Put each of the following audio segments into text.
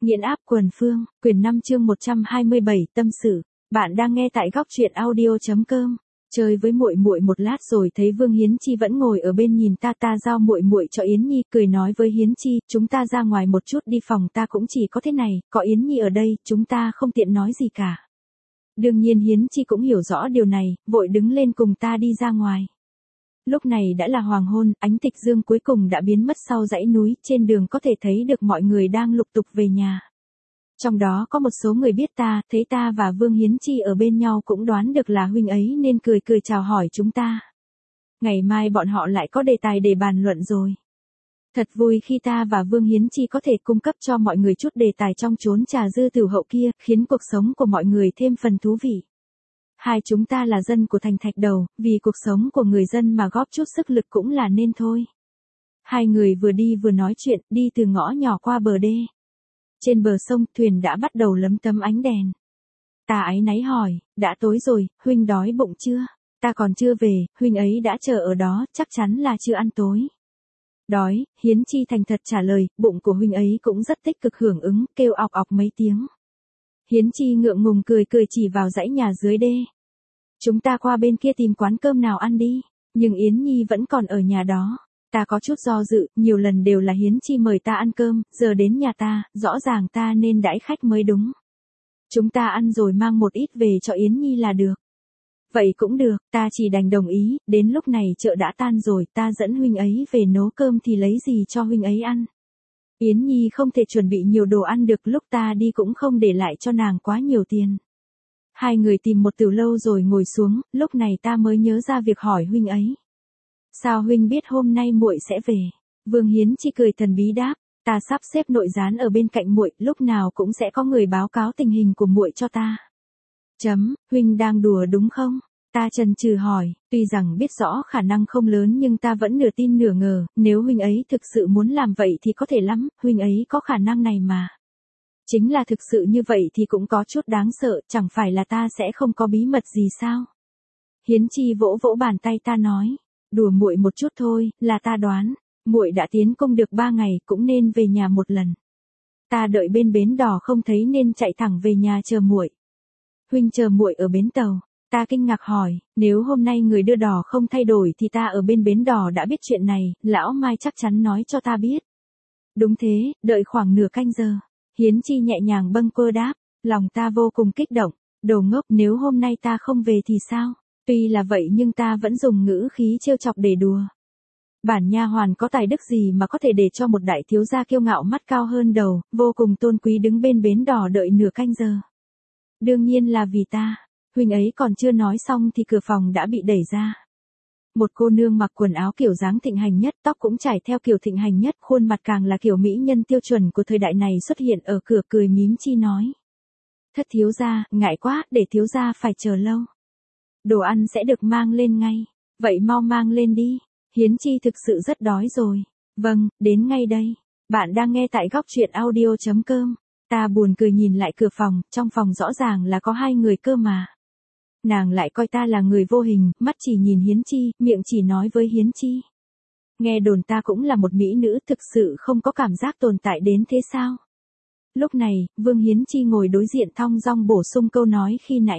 Nghiện áp quần phương, quyển 5 chương 127, tâm sự. Bạn đang nghe tại góc truyện audio.com. Chơi với muội muội một lát rồi thấy Vương Hiến Chi vẫn ngồi ở bên nhìn ta giao muội muội cho Yến Nhi, cười nói với Hiến Chi, chúng ta ra ngoài một chút đi, phòng ta cũng chỉ có thế này, có Yến Nhi ở đây, chúng ta không tiện nói gì cả. Đương nhiên Hiến Chi cũng hiểu rõ điều này, vội đứng lên cùng ta đi ra ngoài. Lúc này đã là hoàng hôn, ánh tịch dương cuối cùng đã biến mất sau dãy núi, trên đường có thể thấy được mọi người đang lục tục về nhà. Trong đó có một số người biết ta, thấy ta và Vương Hiến Chi ở bên nhau cũng đoán được là huynh ấy nên cười cười chào hỏi chúng ta. Ngày mai bọn họ lại có đề tài để bàn luận rồi. Thật vui khi ta và Vương Hiến Chi có thể cung cấp cho mọi người chút đề tài trong chốn trà dư tửu hậu kia, khiến cuộc sống của mọi người thêm phần thú vị. Hai chúng ta là dân của thành Thạch Đầu, vì cuộc sống của người dân mà góp chút sức lực cũng là nên thôi. Hai người vừa đi vừa nói chuyện, đi từ ngõ nhỏ qua bờ đê. Trên bờ sông, thuyền đã bắt đầu lấm tấm ánh đèn. Ta áy náy hỏi, đã tối rồi, huynh đói bụng chưa? Ta còn chưa về, huynh ấy đã chờ ở đó, chắc chắn là chưa ăn tối. Đói, Hiến Chi thành thật trả lời, bụng của huynh ấy cũng rất tích cực hưởng ứng, kêu ọc ọc mấy tiếng. Hiến Chi ngượng ngùng cười cười chỉ vào dãy nhà dưới đê. Chúng ta qua bên kia tìm quán cơm nào ăn đi, nhưng Yến Nhi vẫn còn ở nhà đó. Ta có chút do dự, nhiều lần đều là Hiến Chi mời ta ăn cơm, giờ đến nhà ta, rõ ràng ta nên đãi khách mới đúng. Chúng ta ăn rồi mang một ít về cho Yến Nhi là được. Vậy cũng được, ta chỉ đành đồng ý, đến lúc này chợ đã tan rồi, ta dẫn huynh ấy về nấu cơm thì lấy gì cho huynh ấy ăn. Yến Nhi không thể chuẩn bị nhiều đồ ăn được, lúc ta đi cũng không để lại cho nàng quá nhiều tiền. Hai người tìm một từ lâu rồi ngồi xuống, lúc này ta mới nhớ ra việc hỏi huynh ấy. Sao huynh biết hôm nay muội sẽ về? Vương Hiến Chi cười thần bí đáp, ta sắp xếp nội gián ở bên cạnh muội, lúc nào cũng sẽ có người báo cáo tình hình của muội cho ta. Huynh đang đùa đúng không? Ta chần chừ hỏi, tuy rằng biết rõ khả năng không lớn nhưng ta vẫn nửa tin nửa ngờ, nếu huynh ấy thực sự muốn làm vậy thì có thể lắm, huynh ấy có khả năng này mà. Chính là thực sự như vậy thì cũng có chút đáng sợ, chẳng phải là ta sẽ không có bí mật gì sao? Hiến Chi vỗ vỗ bàn tay ta nói, đùa muội một chút thôi, là ta đoán, muội đã tiến công được 3 ngày cũng nên về nhà một lần. Ta đợi bên bến đò không thấy nên chạy thẳng về nhà chờ muội. Huynh chờ muội ở bến tàu. Ta kinh ngạc hỏi, nếu hôm nay người đưa đò không thay đổi thì ta ở bên bến đò đã biết chuyện này, lão Mai chắc chắn nói cho ta biết. Đúng thế, đợi khoảng nửa canh giờ. Hiến Chi nhẹ nhàng bâng quơ đáp, lòng ta vô cùng kích động, đồ ngốc, nếu hôm nay ta không về thì sao? Tuy là vậy nhưng ta vẫn dùng ngữ khí trêu chọc để đùa. Bản nha hoàn có tài đức gì mà có thể để cho một đại thiếu gia kiêu ngạo mắt cao hơn đầu, vô cùng tôn quý đứng bên bến đò đợi nửa canh giờ. Đương nhiên là vì ta. Huynh ấy còn chưa nói xong thì cửa phòng đã bị đẩy ra. Một cô nương mặc quần áo kiểu dáng thịnh hành nhất, tóc cũng trải theo kiểu thịnh hành nhất, khuôn mặt càng là kiểu mỹ nhân tiêu chuẩn của thời đại này xuất hiện ở cửa, cười mím chi nói. Thất thiếu gia, ngại quá, để thiếu gia phải chờ lâu. Đồ ăn sẽ được mang lên ngay. Vậy mau mang lên đi. Hiến Chi thực sự rất đói rồi. Vâng, đến ngay đây. Bạn đang nghe tại góc truyện audio.com. Ta buồn cười nhìn lại cửa phòng, trong phòng rõ ràng là có hai người cơ mà. Nàng lại coi ta là người vô hình, mắt chỉ nhìn Hiến Chi, miệng chỉ nói với Hiến Chi. Nghe đồn ta cũng là một mỹ nữ, thực sự không có cảm giác tồn tại đến thế sao? Lúc này, Vương Hiến Chi ngồi đối diện thong dong bổ sung câu nói khi nãy.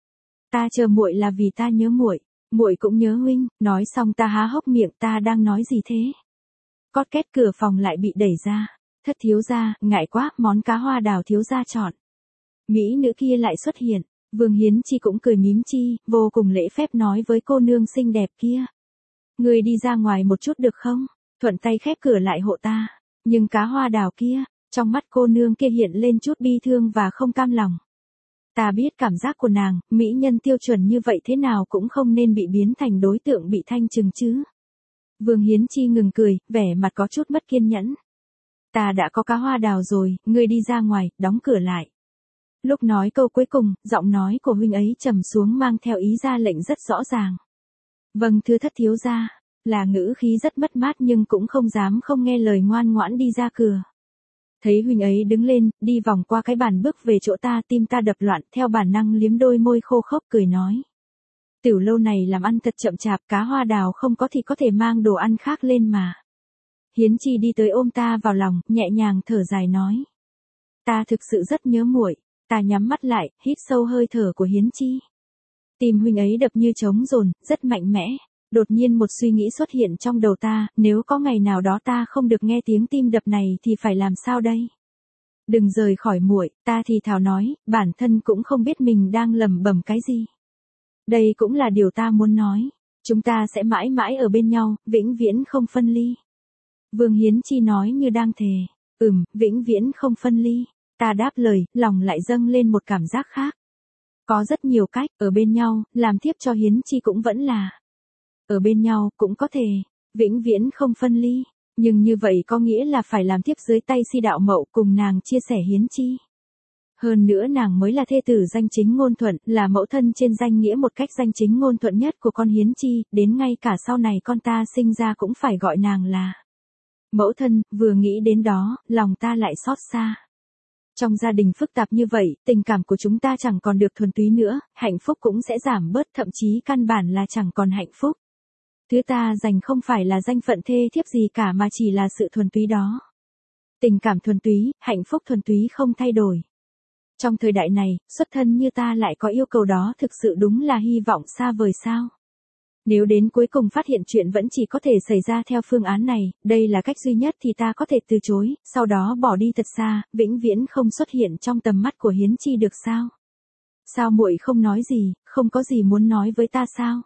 Ta chờ muội là vì ta nhớ muội, muội cũng nhớ huynh. Nói xong ta há hốc miệng, ta đang nói gì thế? Cót két cửa phòng lại bị đẩy ra. Thất thiếu gia, ngại quá, món cá hoa đào thiếu gia chọn. Mỹ nữ kia lại xuất hiện. Vương Hiến Chi cũng cười mím chi, vô cùng lễ phép nói với cô nương xinh đẹp kia. Người đi ra ngoài một chút được không? Thuận tay khép cửa lại hộ ta. Nhưng cá hoa đào kia, trong mắt cô nương kia hiện lên chút bi thương và không cam lòng. Ta biết cảm giác của nàng, mỹ nhân tiêu chuẩn như vậy thế nào cũng không nên bị biến thành đối tượng bị thanh trừng chứ. Vương Hiến Chi ngừng cười, vẻ mặt có chút mất kiên nhẫn. Ta đã có cá hoa đào rồi, ngươi đi ra ngoài, đóng cửa lại. Lúc nói câu cuối cùng, giọng nói của huynh ấy trầm xuống mang theo ý ra lệnh rất rõ ràng. Vâng thưa thất thiếu gia, là ngữ khí rất mất mát nhưng cũng không dám không nghe lời, ngoan ngoãn đi ra cửa. Thấy huynh ấy đứng lên, đi vòng qua cái bàn bước về chỗ ta, tim ta đập loạn, theo bản năng liếm đôi môi khô khốc cười nói. Tiểu lâu này làm ăn thật chậm chạp, cá hoa đào không có thì có thể mang đồ ăn khác lên mà. Hiến Chi đi tới ôm ta vào lòng, nhẹ nhàng thở dài nói. Ta thực sự rất nhớ muội. Ta nhắm mắt lại, hít sâu hơi thở của Hiến Chi. Tim huynh ấy đập như trống dồn, rất mạnh mẽ. Đột nhiên một suy nghĩ xuất hiện trong đầu ta, nếu có ngày nào đó ta không được nghe tiếng tim đập này thì phải làm sao đây? Đừng rời khỏi muội, ta thì thào nói, bản thân cũng không biết mình đang lẩm bẩm cái gì. Đây cũng là điều ta muốn nói. Chúng ta sẽ mãi mãi ở bên nhau, vĩnh viễn không phân ly. Vương Hiến Chi nói như đang thề. Vĩnh viễn không phân ly. Ta đáp lời, lòng lại dâng lên một cảm giác khác. Có rất nhiều cách, ở bên nhau, làm thiếp cho Hiến Chi cũng vẫn là. Ở bên nhau, cũng có thể, vĩnh viễn không phân ly. Nhưng như vậy có nghĩa là phải làm thiếp dưới tay Si Đạo Mậu cùng nàng chia sẻ Hiến Chi. Hơn nữa nàng mới là thê tử danh chính ngôn thuận, là mẫu thân trên danh nghĩa một cách danh chính ngôn thuận nhất của con Hiến Chi, đến ngay cả sau này con ta sinh ra cũng phải gọi nàng là mẫu thân. Vừa nghĩ đến đó, lòng ta lại xót xa. Trong gia đình phức tạp như vậy, tình cảm của chúng ta chẳng còn được thuần túy nữa, hạnh phúc cũng sẽ giảm bớt, thậm chí căn bản là chẳng còn hạnh phúc. Thứ ta dành không phải là danh phận thê thiếp gì cả mà chỉ là sự thuần túy đó. Tình cảm thuần túy, hạnh phúc thuần túy không thay đổi. Trong thời đại này, xuất thân như ta lại có yêu cầu đó, thực sự đúng là hy vọng xa vời sao. Nếu đến cuối cùng phát hiện chuyện vẫn chỉ có thể xảy ra theo phương án này, đây là cách duy nhất thì ta có thể từ chối, sau đó bỏ đi thật xa, vĩnh viễn không xuất hiện trong tầm mắt của Hiến Chi được sao? Sao muội không nói gì, không có gì muốn nói với ta sao?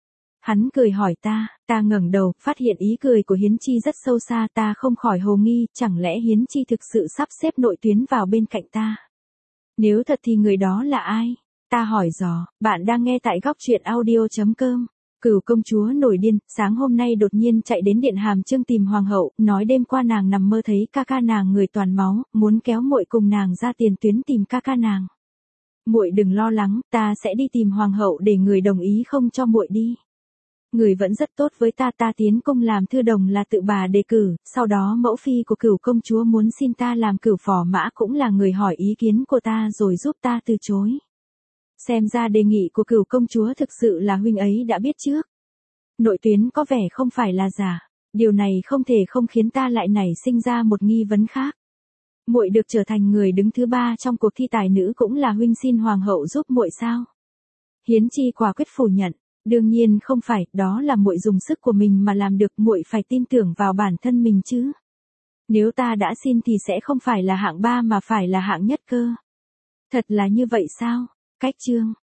Hắn cười hỏi ta ngẩng đầu, phát hiện ý cười của Hiến Chi rất sâu xa, ta không khỏi hồ nghi, chẳng lẽ Hiến Chi thực sự sắp xếp nội tuyến vào bên cạnh ta? Nếu thật thì người đó là ai? Ta hỏi dò, bạn đang nghe tại góc truyện audio.com. Cửu công chúa nổi điên, sáng hôm nay đột nhiên chạy đến Điện Hàm Chương tìm hoàng hậu, nói đêm qua nàng nằm mơ thấy ca ca nàng người toàn máu, muốn kéo muội cùng nàng ra tiền tuyến tìm ca ca nàng. Muội đừng lo lắng, ta sẽ đi tìm hoàng hậu để người đồng ý không cho muội đi. Người vẫn rất tốt với ta, ta tiến cung làm thư đồng là tự bà đề cử, sau đó mẫu phi của Cửu công chúa muốn xin ta làm cửu phò mã cũng là người hỏi ý kiến của ta rồi giúp ta từ chối. Xem ra đề nghị của Cửu công chúa thực sự là huynh ấy đã biết trước. Nội tuyến có vẻ không phải là giả, điều này không thể không khiến ta lại nảy sinh ra một nghi vấn khác. Muội được trở thành người đứng thứ 3 trong cuộc thi tài nữ cũng là huynh xin hoàng hậu giúp muội sao? Hiến Chi quả quyết phủ nhận. Đương nhiên không phải, đó là muội dùng sức của mình mà làm được, muội phải tin tưởng vào bản thân mình chứ. Nếu ta đã xin thì sẽ không phải là hạng 3 mà phải là hạng nhất cơ. Thật là như vậy sao? Cách chương